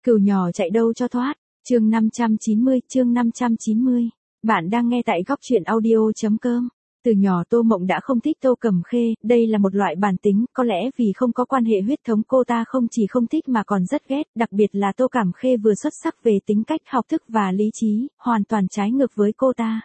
Cừu nhỏ chạy đâu cho thoát. Chương 590. Bạn đang nghe tại góc truyện audio.com. Từ nhỏ Tô Mộng đã không thích Tô Cẩm Khê, đây là một loại bản tính, có lẽ vì không có quan hệ huyết thống cô ta không chỉ không thích mà còn rất ghét, đặc biệt là Tô Cẩm Khê vừa xuất sắc về tính cách, học thức và lý trí, hoàn toàn trái ngược với cô ta.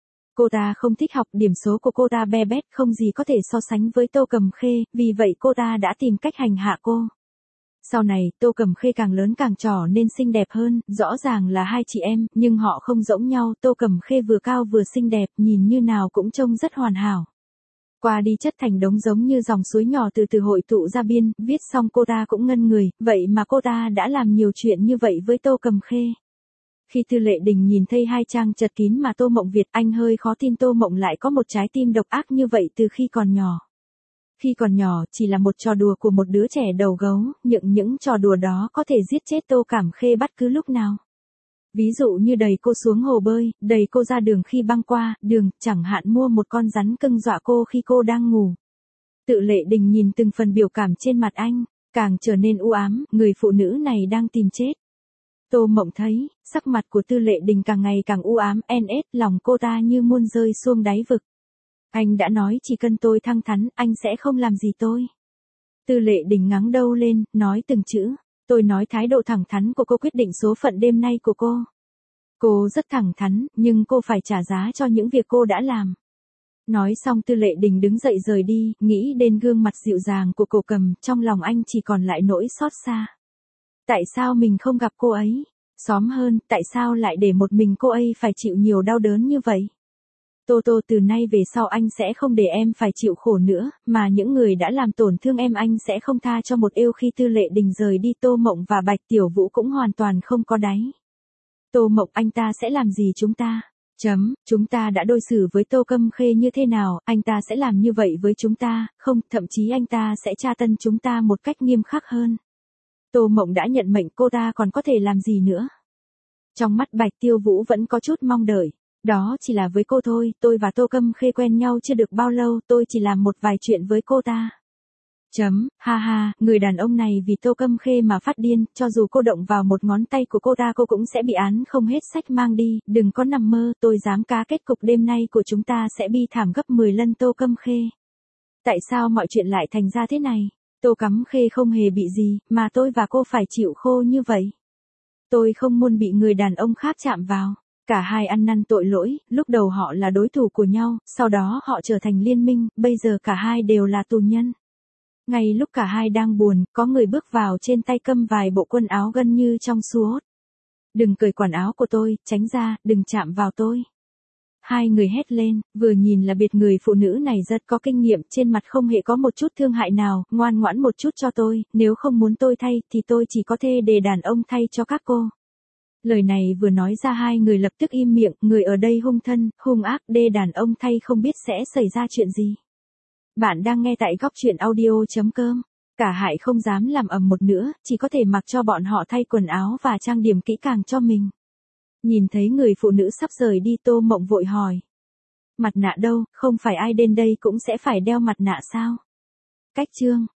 Cô ta không thích học, điểm số của cô ta be bét không gì có thể so sánh với Tô Cẩm Khê, vì vậy cô ta đã tìm cách hành hạ cô. Sau này, Tô Cẩm Khê càng lớn càng trỏ nên xinh đẹp hơn, rõ ràng là hai chị em, nhưng họ không giống nhau, Tô Cẩm Khê vừa cao vừa xinh đẹp, nhìn như nào cũng trông rất hoàn hảo. Qua đi chất thành đống giống như dòng suối nhỏ từ từ hội tụ ra biên, viết xong cô ta cũng ngẩn người, vậy mà cô ta đã làm nhiều chuyện như vậy với Tô Cẩm Khê. Khi Tư Lệ Đình nhìn thấy hai trang chật kín mà Tô Mộng Việt, anh hơi khó tin Tô Mộng lại có một trái tim độc ác như vậy từ khi còn nhỏ. Khi còn nhỏ, chỉ là một trò đùa của một đứa trẻ đầu gấu, những trò đùa đó có thể giết chết Tô Cẩm Khê bất cứ lúc nào. Ví dụ như đẩy cô xuống hồ bơi, đẩy cô ra đường khi băng qua đường, chẳng hạn mua một con rắn cưng dọa cô khi cô đang ngủ. Tự Lệ Đình nhìn từng phần biểu cảm trên mặt anh, càng trở nên u ám, người phụ nữ này đang tìm chết. Tô Mộng thấy, sắc mặt của Tư Lệ Đình càng ngày càng u ám, lòng cô ta như muôn rơi xuống đáy vực. Anh đã nói chỉ cần tôi thẳng thắn, anh sẽ không làm gì tôi. Tư Lệ Đình ngẩng đầu lên, nói từng chữ. Tôi nói thái độ thẳng thắn của cô quyết định số phận đêm nay của cô. Cô rất thẳng thắn, nhưng cô phải trả giá cho những việc cô đã làm. Nói xong Tư Lệ Đình đứng dậy rời đi, nghĩ đến gương mặt dịu dàng của Cổ Cầm, trong lòng anh chỉ còn lại nỗi xót xa. Tại sao mình không gặp cô ấy? Xóm hơn, tại sao lại để một mình cô ấy phải chịu nhiều đau đớn như vậy? Tô Tô, từ nay về sau anh sẽ không để em phải chịu khổ nữa, mà những người đã làm tổn thương em anh sẽ không tha cho một êu. Khi Tư Lệ Đình rời đi, Tô Mộng và Bạch Tiểu Vũ cũng hoàn toàn không có đáy. Tô Mộng, anh ta sẽ làm gì chúng ta? Chúng ta đã đối xử với Tô Cẩm Khê như thế nào, anh ta sẽ làm như vậy với chúng ta, không, thậm chí anh ta sẽ tra tấn chúng ta một cách nghiêm khắc hơn. Tô Mộng đã nhận mệnh, cô ta còn có thể làm gì nữa? Trong mắt Bạch Tiêu Vũ vẫn có chút mong đợi. Đó chỉ là với cô thôi, tôi và Tô Cẩm Khê quen nhau chưa được bao lâu, tôi chỉ làm một vài chuyện với cô ta. Ha ha, người đàn ông này vì Tô Cẩm Khê mà phát điên, cho dù cô động vào một ngón tay của cô ta cô cũng sẽ bị án không hết sách mang đi, đừng có nằm mơ, tôi dám cá kết cục đêm nay của chúng ta sẽ bi thảm gấp 10 lần Tô Cẩm Khê. Tại sao mọi chuyện lại thành ra thế này? Tô Cẩm Khê không hề bị gì, mà tôi và cô phải chịu khô như vậy. Tôi không muốn bị người đàn ông khác chạm vào. Cả hai ăn năn tội lỗi, lúc đầu họ là đối thủ của nhau, sau đó họ trở thành liên minh, bây giờ cả hai đều là tù nhân. Ngay lúc cả hai đang buồn, có người bước vào, trên tay cầm vài bộ quần áo gần như trong suốt. Đừng cởi quần áo của tôi, tránh ra, đừng chạm vào tôi. Hai người hét lên, vừa nhìn là biết người phụ nữ này rất có kinh nghiệm, trên mặt không hề có một chút thương hại nào, ngoan ngoãn một chút cho tôi, nếu không muốn tôi thay, thì tôi chỉ có thể để đàn ông thay cho các cô. Lời này vừa nói ra hai người lập tức im miệng, người ở đây hung thân, hung ác, đê đàn ông thay không biết sẽ xảy ra chuyện gì. Bạn đang nghe tại góc truyện audio.com. Cả hai không dám làm ầm một nữa, chỉ có thể mặc cho bọn họ thay quần áo và trang điểm kỹ càng cho mình. Nhìn thấy người phụ nữ sắp rời đi, Tô Mộng vội hỏi. Mặt nạ đâu, không phải ai đến đây cũng sẽ phải đeo mặt nạ sao? Cách chương